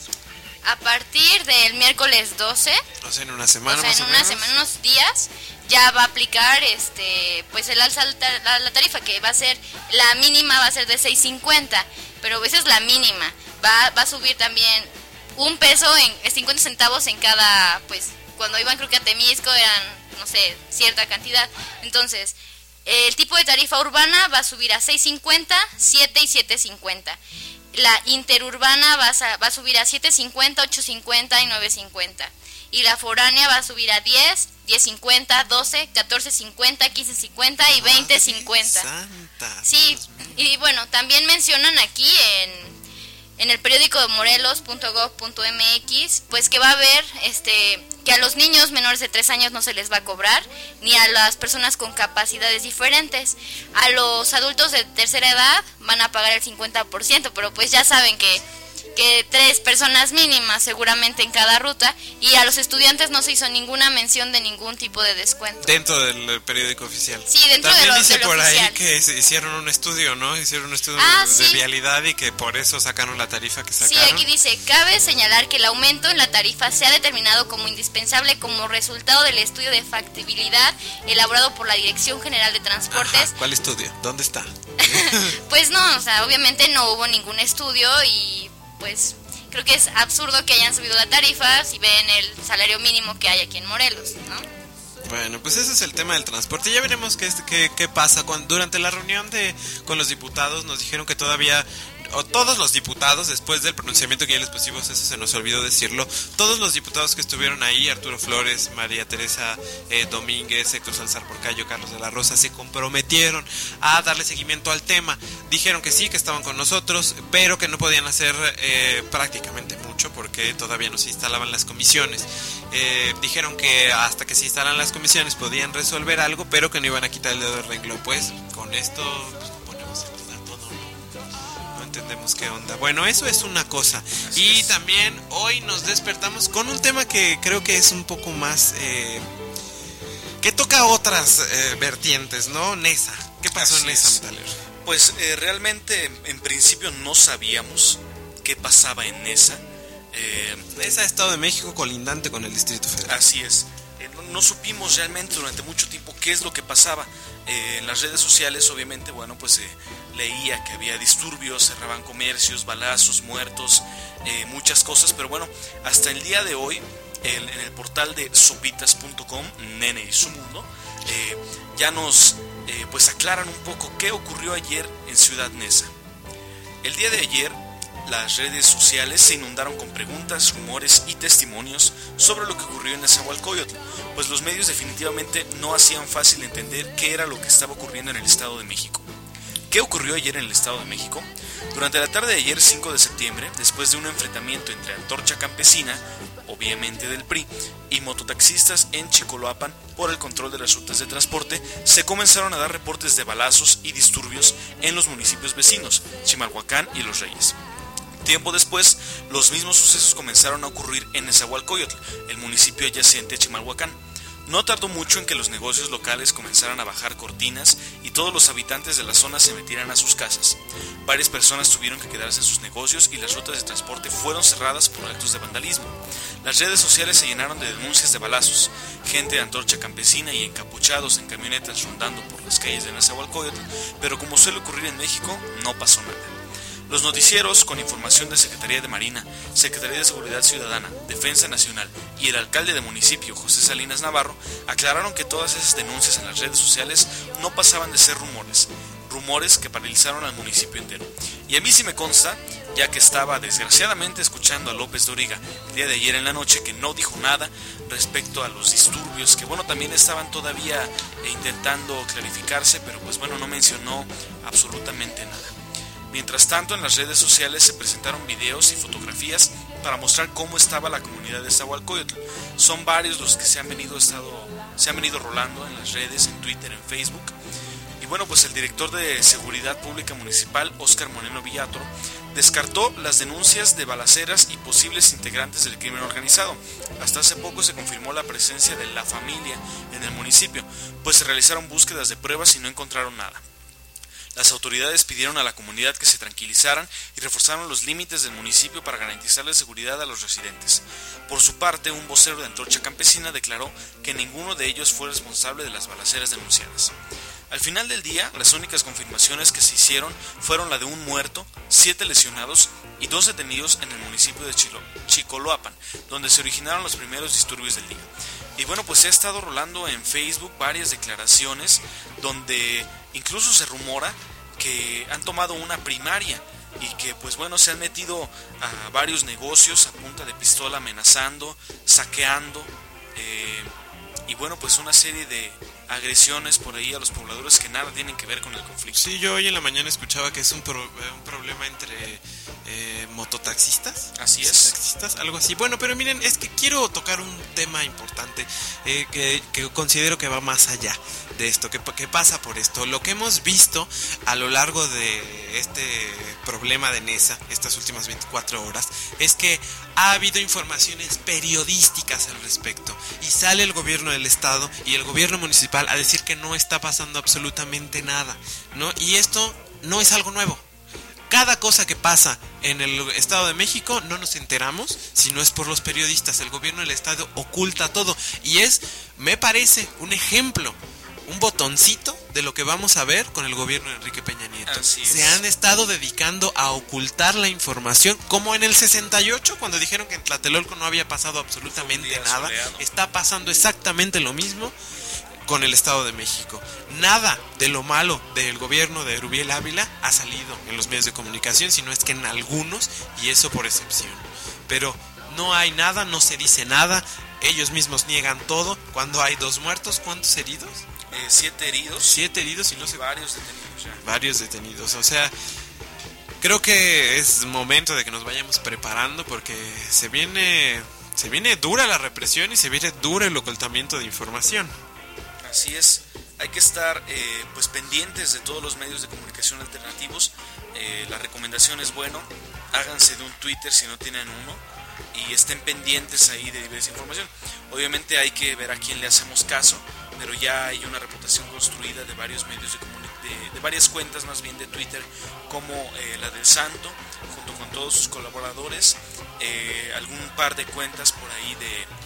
Speaker 7: a partir del miércoles doce,
Speaker 3: o sea, en una semana,
Speaker 7: o sea,
Speaker 3: más
Speaker 7: en
Speaker 3: o
Speaker 7: una
Speaker 3: menos.
Speaker 7: semana, unos días, ya va a aplicar este, pues el alza la, la tarifa, que va a ser, la mínima va a ser de seis cincuenta, pero esa es la mínima. Va, va a subir también un peso en cincuenta centavos en cada, pues cuando iban creo que a Temisco eran, no sé, cierta cantidad. Entonces, el tipo de tarifa urbana va a subir a seis cincuenta, siete y siete cincuenta. La interurbana va a, va a subir a siete cincuenta, ocho cincuenta y nueve cincuenta. Y la foránea va a subir a diez, diez cincuenta, doce, catorce cincuenta, quince cincuenta y veinte cincuenta.
Speaker 3: Santa.
Speaker 7: Sí, y bueno, también mencionan aquí en en el periódico de morelos punto gov punto m x, pues que va a haber este que a los niños menores de tres años no se les va a cobrar, ni a las personas con capacidades diferentes. A los adultos de tercera edad van a pagar el cincuenta por ciento, pero pues ya saben que que tres personas mínimas seguramente en cada ruta, y a los estudiantes no se hizo ninguna mención de ningún tipo de descuento.
Speaker 3: Dentro del periódico oficial.
Speaker 7: Sí, dentro
Speaker 3: También
Speaker 7: de lo,
Speaker 3: dice
Speaker 7: de lo
Speaker 3: por
Speaker 7: oficial.
Speaker 3: ahí que se hicieron un estudio, ¿no? Hicieron un estudio
Speaker 7: Ah,
Speaker 3: de
Speaker 7: sí.
Speaker 3: vialidad y que por eso sacaron la tarifa que
Speaker 7: Sí,
Speaker 3: sacaron.
Speaker 7: aquí dice, cabe señalar que el aumento en la tarifa se ha determinado como indispensable como resultado del estudio de factibilidad elaborado por la Dirección General de Transportes.
Speaker 3: Ajá, ¿cuál estudio? ¿Dónde está?
Speaker 7: Pues no, o sea, obviamente no hubo ningún estudio y pues creo que es absurdo que hayan subido la tarifa si ven el salario mínimo que hay aquí en Morelos, ¿no?
Speaker 3: Bueno, pues ese es el tema del transporte. Ya veremos qué, qué, qué pasa. Cuando, durante la reunión de con los diputados nos dijeron que todavía, o todos los diputados, después del pronunciamiento que ya les pusimos, eso se nos olvidó decirlo, todos los diputados que estuvieron ahí, Arturo Flores, María Teresa eh, Domínguez, Héctor Salazar Porcayo, Carlos de la Rosa, se comprometieron a darle seguimiento al tema. Dijeron que sí, que estaban con nosotros, pero que no podían hacer eh, prácticamente mucho porque todavía no se instalaban las comisiones. Eh, dijeron que hasta que se instalan las comisiones podían resolver algo, pero que no iban a quitar el dedo del renglón. Pues con esto pues, ponemos en duda todo, ¿no? No entendemos qué onda. Bueno, eso es una cosa. Así y es. También hoy nos despertamos con un tema que creo que es un poco más... Eh, que toca otras eh, vertientes, ¿no? Nesa. ¿Qué pasó
Speaker 4: Así
Speaker 3: en Nesa,
Speaker 4: es.
Speaker 3: Metalero?
Speaker 4: Pues eh, realmente en principio no sabíamos qué pasaba en Nesa. Eh,
Speaker 3: Nesa, Estado de México, colindante con el Distrito Federal.
Speaker 4: Así es. Eh, no, no supimos realmente durante mucho tiempo qué es lo que pasaba. Eh, en las redes sociales, obviamente, bueno, pues se eh, leía que había disturbios, cerraban comercios, balazos, muertos, eh, muchas cosas. Pero bueno, hasta el día de hoy el, en el portal de sopitas punto com, Nene y su mundo, eh, ya nos eh, pues aclaran un poco qué ocurrió ayer en Ciudad Neza. El día de ayer, las redes sociales se inundaron con preguntas, rumores y testimonios sobre lo que ocurrió en Nezahualcóyotl, pues los medios definitivamente no hacían fácil entender qué era lo que estaba ocurriendo en el Estado de México. ¿Qué ocurrió ayer en el Estado de México? Durante la tarde de ayer, cinco de septiembre, después de un enfrentamiento entre Antorcha Campesina, obviamente del P R I, y mototaxistas en Chicoloapan por el control de las rutas de transporte, se comenzaron a dar reportes de balazos y disturbios en los municipios vecinos, Chimalhuacán y Los Reyes. Tiempo después, los mismos sucesos comenzaron a ocurrir en Nezahualcóyotl, el municipio adyacente a Chimalhuacán. No tardó mucho en que los negocios locales comenzaran a bajar cortinas y todos los habitantes de la zona se metieran a sus casas. Varias personas tuvieron que quedarse en sus negocios y las rutas de transporte fueron cerradas por actos de vandalismo. Las redes sociales se llenaron de denuncias de balazos, gente de Antorcha Campesina y encapuchados en camionetas rondando por las calles de Nezahualcóyotl, pero como suele ocurrir en México, no pasó nada. Los noticieros, con información de Secretaría de Marina, Secretaría de Seguridad Ciudadana, Defensa Nacional y el alcalde de municipio, José Salinas Navarro, aclararon que todas esas denuncias en las redes sociales no pasaban de ser rumores, rumores que paralizaron al municipio entero. Y a mí sí me consta, ya que estaba desgraciadamente escuchando a López Dóriga el día de ayer en la noche, que no dijo nada respecto a los disturbios, que bueno, también estaban todavía intentando clarificarse, pero pues bueno, no mencionó absolutamente nada. Mientras tanto, en las redes sociales se presentaron videos y fotografías para mostrar cómo estaba la comunidad de Nezahualcóyotl. Son varios los que se han venido estado, se han venido rolando en las redes, en Twitter, en Facebook. Y bueno, pues el director de Seguridad Pública Municipal, Óscar Moreno Villatro, descartó las denuncias de balaceras y posibles integrantes del crimen organizado. Hasta hace poco se confirmó la presencia de la familia en el municipio, pues se realizaron búsquedas de pruebas y no encontraron nada. Las autoridades pidieron a la comunidad que se tranquilizaran y reforzaron los límites del municipio para garantizar la seguridad a los residentes. Por su parte, un vocero de Antorcha Campesina declaró que ninguno de ellos fue responsable de las balaceras denunciadas. Al final del día, las únicas confirmaciones que se hicieron fueron la de un muerto, siete lesionados y dos detenidos en el municipio de Chilo, Chicoloapan, donde se originaron los primeros disturbios del día. Y bueno, pues he estado rolando en Facebook varias declaraciones donde incluso se rumora que han tomado una primaria y que pues bueno, se han metido a varios negocios a punta de pistola amenazando, saqueando eh, y bueno, pues una serie de agresiones por ahí a los pobladores que nada tienen que ver con el conflicto.
Speaker 3: Sí, yo hoy en la mañana escuchaba que es un, pro, un problema entre eh, mototaxistas.
Speaker 4: Así es.
Speaker 3: Taxistas, algo así. Bueno, pero miren, es que quiero tocar un tema importante eh, que, que considero que va más allá de esto, que, que pasa por esto. Lo que hemos visto a lo largo de este problema de Neza, estas últimas veinticuatro horas, es que ha habido informaciones periodísticas al respecto y sale el gobierno del estado y el gobierno municipal a decir que no está pasando absolutamente nada, ¿no? Y esto no es algo nuevo. Cada cosa que pasa en el Estado de México no nos enteramos si no es por los periodistas. El gobierno del estado oculta todo y es, me parece, un ejemplo, un botoncito de lo que vamos a ver con el gobierno de Enrique Peña Nieto. Se han estado dedicando a ocultar la información, como en el sesenta y ocho, cuando dijeron que en Tlatelolco no había pasado absolutamente nada. Está pasando exactamente lo mismo con el Estado de México. Nada de lo malo del gobierno de Rubiel Ávila ha salido en los medios de comunicación, sino es que en algunos, y eso por excepción. Pero no hay nada, no se dice nada, ellos mismos niegan todo. Cuando hay dos muertos, ¿cuántos heridos?
Speaker 4: Eh, siete heridos.
Speaker 3: Siete heridos y no sé.
Speaker 4: Varios detenidos ya.
Speaker 3: Varios detenidos, o sea, creo que es momento de que nos vayamos preparando porque se viene, se viene dura la represión y se viene duro el ocultamiento de información.
Speaker 4: Así es, hay que estar eh, pues pendientes de todos los medios de comunicación alternativos. Eh, la recomendación es, bueno, háganse de un Twitter si no tienen uno y estén pendientes ahí de diversa información. Obviamente hay que ver a quién le hacemos caso, pero ya hay una reputación construida de varios medios de comunicación, de, de varias cuentas más bien de Twitter, como eh, la del Santo, junto con todos sus colaboradores, eh, algún par de cuentas por ahí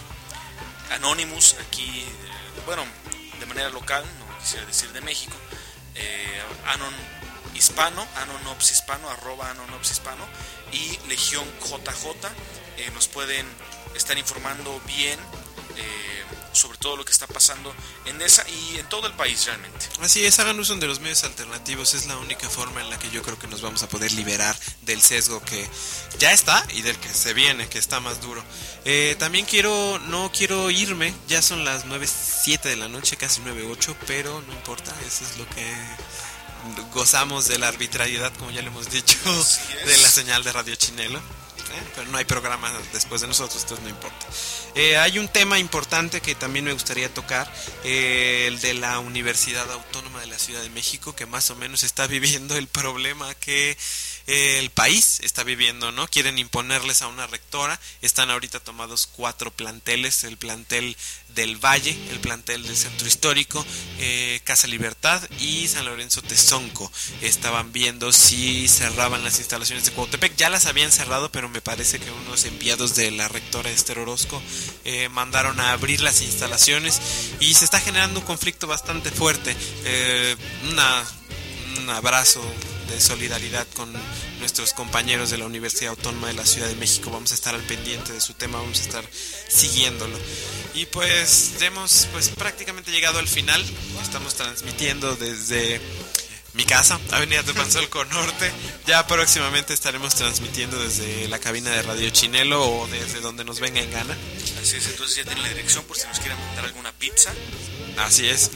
Speaker 4: de Anonymous, aquí, eh, bueno, de manera local, no quisiera decir de México, eh, Anon Hispano, Anonops Hispano, arroba Anonops Hispano, y Legión J J, eh, nos pueden estar informando bien eh, sobre todo lo que está pasando en esa y en todo el país realmente.
Speaker 3: Así es, hagan uso de los medios alternativos, es la única forma en la que yo creo que nos vamos a poder liberar del sesgo que ya está y del que se viene, que está más duro. Eh, también quiero, no quiero irme, ya son las nueve siete de la noche, casi nueve ocho, pero no importa, eso es lo que gozamos de la arbitrariedad, como ya le hemos dicho, de la señal de Radio Chinelo. ¿Eh? Pero no hay programa después de nosotros, entonces no importa. Eh, hay un tema importante que también me gustaría tocar, eh, el de la Universidad Autónoma de la Ciudad de México, que más o menos está viviendo el problema que eh, el país está viviendo, ¿no? Quieren imponerles a una rectora, están ahorita tomados cuatro planteles, el plantel del Valle, el plantel del Centro Histórico, eh, Casa Libertad y San Lorenzo Tezonco. Estaban viendo si cerraban las instalaciones de Cuautepec, ya las habían cerrado, pero me parece que unos enviados de la rectora Esther Orozco eh, mandaron a abrir las instalaciones y se está generando un conflicto bastante fuerte. Eh, una, un abrazo de solidaridad con nuestros compañeros de la Universidad Autónoma de la Ciudad de México. Vamos a estar al pendiente de su tema, vamos a estar siguiéndolo. Y pues hemos pues prácticamente llegado al final. Estamos transmitiendo desde mi casa, Avenida Tepanzolco Norte. Ya próximamente estaremos transmitiendo desde la cabina de Radio Chinelo o desde donde nos venga en gana.
Speaker 4: Así es, entonces ya tienen la dirección por si nos quieren mandar alguna pizza.
Speaker 3: Así es.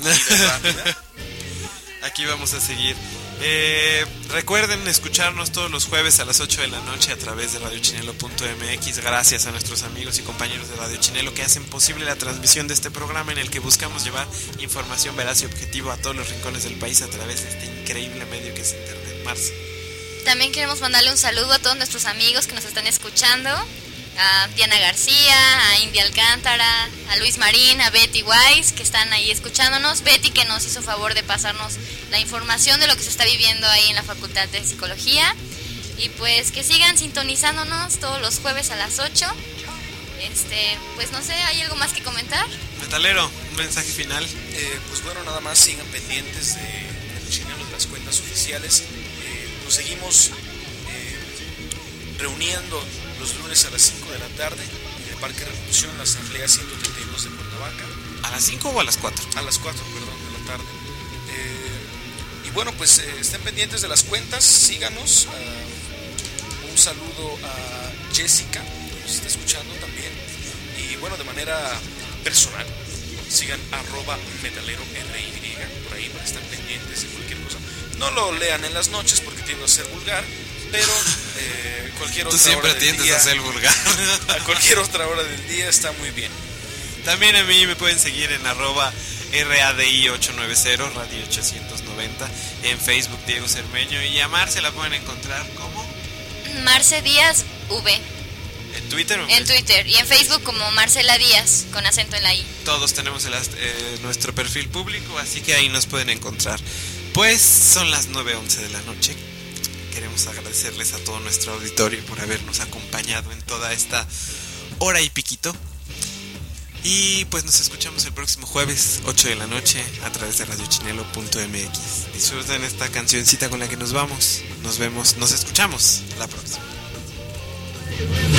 Speaker 3: Aquí vamos a seguir. Eh, recuerden escucharnos todos los jueves a las ocho de la noche a través de radio chinelo punto m x. Gracias a nuestros amigos y compañeros de Radio Chinelo que hacen posible la transmisión de este programa en el que buscamos llevar información veraz y objetiva a todos los rincones del país a través de este increíble medio que es Internet. Marce.
Speaker 7: También queremos mandarle un saludo a todos nuestros amigos que nos están escuchando, a Diana García, a India Alcántara, a Luis Marín, a Betty Wise, que están ahí escuchándonos. Betty, que nos hizo favor de pasarnos la información de lo que se está viviendo ahí en la Facultad de Psicología. Y pues que sigan sintonizándonos todos los jueves a las ocho. Este, pues no sé, ¿hay algo más que comentar?
Speaker 3: Metalero, un mensaje final.
Speaker 4: Eh, pues bueno, nada más sigan pendientes de, de Chinelo, de las cuentas oficiales. Eh, nos seguimos eh, reuniendo los lunes a las cinco de la tarde en el Parque Revolución, la Asamblea ciento treinta y dos de Cuernavaca.
Speaker 3: ¿A las cinco o a las cuatro?
Speaker 4: A las cuatro, perdón, de la tarde. Eh, y bueno, pues eh, estén pendientes de las cuentas, síganos. Uh, un saludo a Jessica, que nos está escuchando también. Y bueno, de manera personal, sigan arroba metalero R Y, por ahí para estar pendientes de cualquier cosa. No lo lean en las noches porque tiendo a ser vulgar, pero eh, cualquier otra
Speaker 3: Tú siempre
Speaker 4: hora del
Speaker 3: tiendes
Speaker 4: día,
Speaker 3: a ser vulgar.
Speaker 4: A cualquier otra hora del día está muy bien.
Speaker 3: También a mí me pueden seguir en arroba radi ochocientos noventa, radio ochocientos noventa, en Facebook Diego Cermeño, y a Marce la pueden encontrar como
Speaker 7: Marce Díaz V.
Speaker 3: ¿En Twitter o en,
Speaker 7: en Twitter y en Facebook como Marcela Díaz con acento en la I.
Speaker 3: Todos tenemos el, eh, nuestro perfil público, así que ahí nos pueden encontrar. Pues son las nueve once de la noche. Queremos agradecerles a todo nuestro auditorio por habernos acompañado en toda esta hora y piquito. Y pues nos escuchamos el próximo jueves, ocho de la noche, a través de radio chinelo punto m x. Disfruten esta cancioncita con la que nos vamos. Nos vemos, nos escuchamos la próxima.